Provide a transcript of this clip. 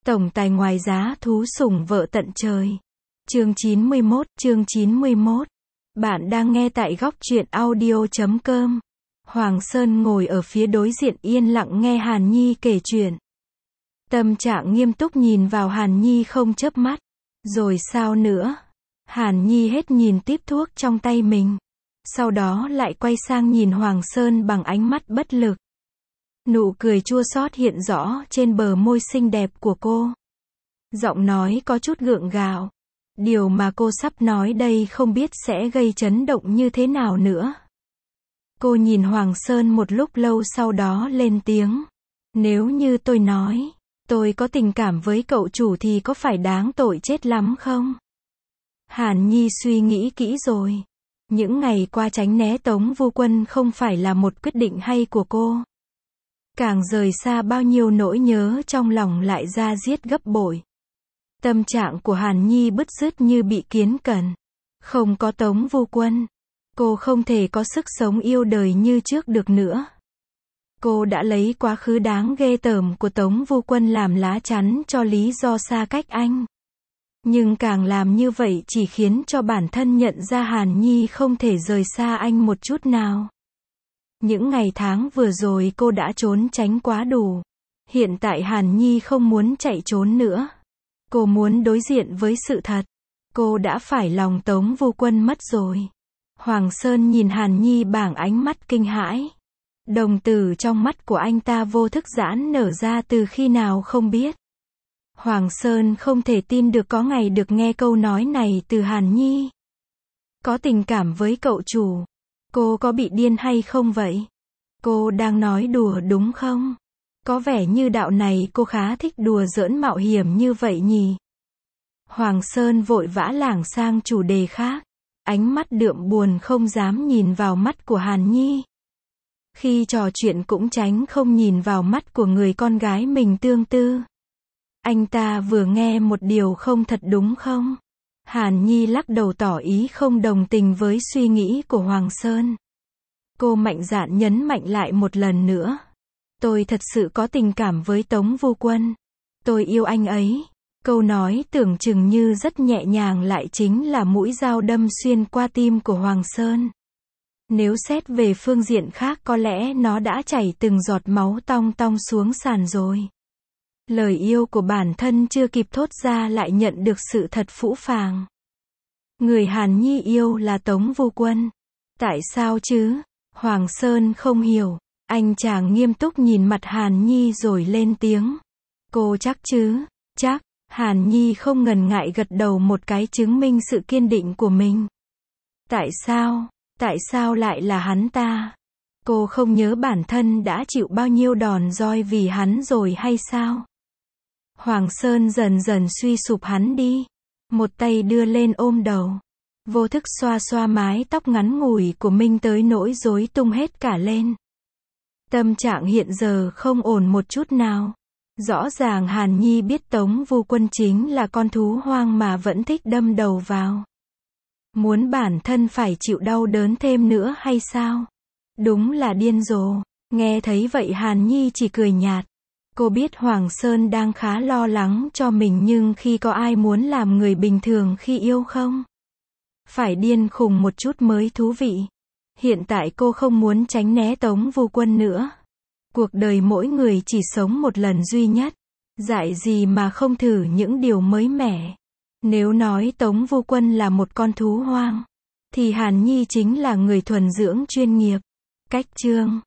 Tổng tài ngoài giá thú sủng vợ tận trời. Chương 91. Bạn đang nghe tại góc truyện audio.com. Hoàng Sơn ngồi ở phía đối diện yên lặng nghe Hàn Nhi kể chuyện. Tâm trạng nghiêm túc nhìn vào Hàn Nhi không chớp mắt. Rồi sao nữa? Hàn Nhi hết nhìn tiếp thuốc trong tay mình. Sau đó lại quay sang nhìn Hoàng Sơn bằng ánh mắt bất lực. Nụ cười chua xót hiện rõ trên bờ môi xinh đẹp của cô. Giọng nói có chút gượng gạo. Điều mà cô sắp nói đây không biết sẽ gây chấn động như thế nào nữa. Cô nhìn Hoàng Sơn một lúc lâu sau đó lên tiếng. Nếu như tôi nói, tôi có tình cảm với cậu chủ thì có phải đáng tội chết lắm không? Hàn Nhi suy nghĩ kỹ rồi. Những ngày qua tránh né Tống Vu Quân không phải là một quyết định hay của cô. Càng rời xa bao nhiêu nỗi nhớ trong lòng lại ra diết gấp bội. Tâm trạng của Hàn Nhi bứt rứt như bị kiến cẩn. Không có Tống Vu Quân, cô không thể có sức sống yêu đời như trước được nữa. Cô đã lấy quá khứ đáng ghê tởm của Tống Vu Quân làm lá chắn cho lý do xa cách anh. Nhưng càng làm như vậy chỉ khiến cho bản thân nhận ra Hàn Nhi không thể rời xa anh một chút nào. Những ngày tháng vừa rồi cô đã trốn tránh quá đủ. Hiện tại Hàn Nhi không muốn chạy trốn nữa. Cô muốn đối diện với sự thật. Cô đã phải lòng Tống Vu Quân mất rồi. Hoàng Sơn nhìn Hàn Nhi bằng ánh mắt kinh hãi. Đồng tử trong mắt của anh ta vô thức giãn nở ra từ khi nào không biết. Hoàng Sơn không thể tin được có ngày được nghe câu nói này từ Hàn Nhi. Có tình cảm với cậu chủ. Cô có bị điên hay không vậy? Cô đang nói đùa đúng không? Có vẻ như đạo này cô khá thích đùa giỡn mạo hiểm như vậy nhỉ? Hoàng Sơn vội vã lảng sang chủ đề khác. Ánh mắt đượm buồn không dám nhìn vào mắt của Hàn Nhi. Khi trò chuyện cũng tránh không nhìn vào mắt của người con gái mình tương tư. Anh ta vừa nghe một điều không thật đúng không? Hàn Nhi lắc đầu tỏ ý không đồng tình với suy nghĩ của Hoàng Sơn. Cô mạnh dạn nhấn mạnh lại một lần nữa. Tôi thật sự có tình cảm với Tống Vu Quân. Tôi yêu anh ấy. Câu nói tưởng chừng như rất nhẹ nhàng lại chính là mũi dao đâm xuyên qua tim của Hoàng Sơn. Nếu xét về phương diện khác có lẽ nó đã chảy từng giọt máu tong tong xuống sàn rồi. Lời yêu của bản thân chưa kịp thốt ra lại nhận được sự thật phũ phàng. Người Hàn Nhi yêu là Tống Vu Quân. Tại sao chứ? Hoàng Sơn không hiểu. Anh chàng nghiêm túc nhìn mặt Hàn Nhi rồi lên tiếng. Cô chắc chứ? Chắc. Hàn Nhi không ngần ngại gật đầu một cái chứng minh sự kiên định của mình. Tại sao? Tại sao lại là hắn ta? Cô không nhớ bản thân đã chịu bao nhiêu đòn roi vì hắn rồi hay sao? Hoàng Sơn dần dần suy sụp hắn đi. Một tay đưa lên ôm đầu. Vô thức xoa xoa mái tóc ngắn ngủi của mình tới nỗi rối tung hết cả lên. Tâm trạng hiện giờ không ổn một chút nào. Rõ ràng Hàn Nhi biết Tống Vu Quân chính là con thú hoang mà vẫn thích đâm đầu vào. Muốn bản thân phải chịu đau đớn thêm nữa hay sao? Đúng là điên rồ. Nghe thấy vậy Hàn Nhi chỉ cười nhạt. Cô biết Hoàng Sơn đang khá lo lắng cho mình nhưng khi có ai muốn làm người bình thường khi yêu không? Phải điên khùng một chút mới thú vị. Hiện tại cô không muốn tránh né Tống Vu Quân nữa. Cuộc đời mỗi người chỉ sống một lần duy nhất. Dại gì mà không thử những điều mới mẻ. Nếu nói Tống Vu Quân là một con thú hoang, thì Hàn Nhi chính là người thuần dưỡng chuyên nghiệp. Cách chương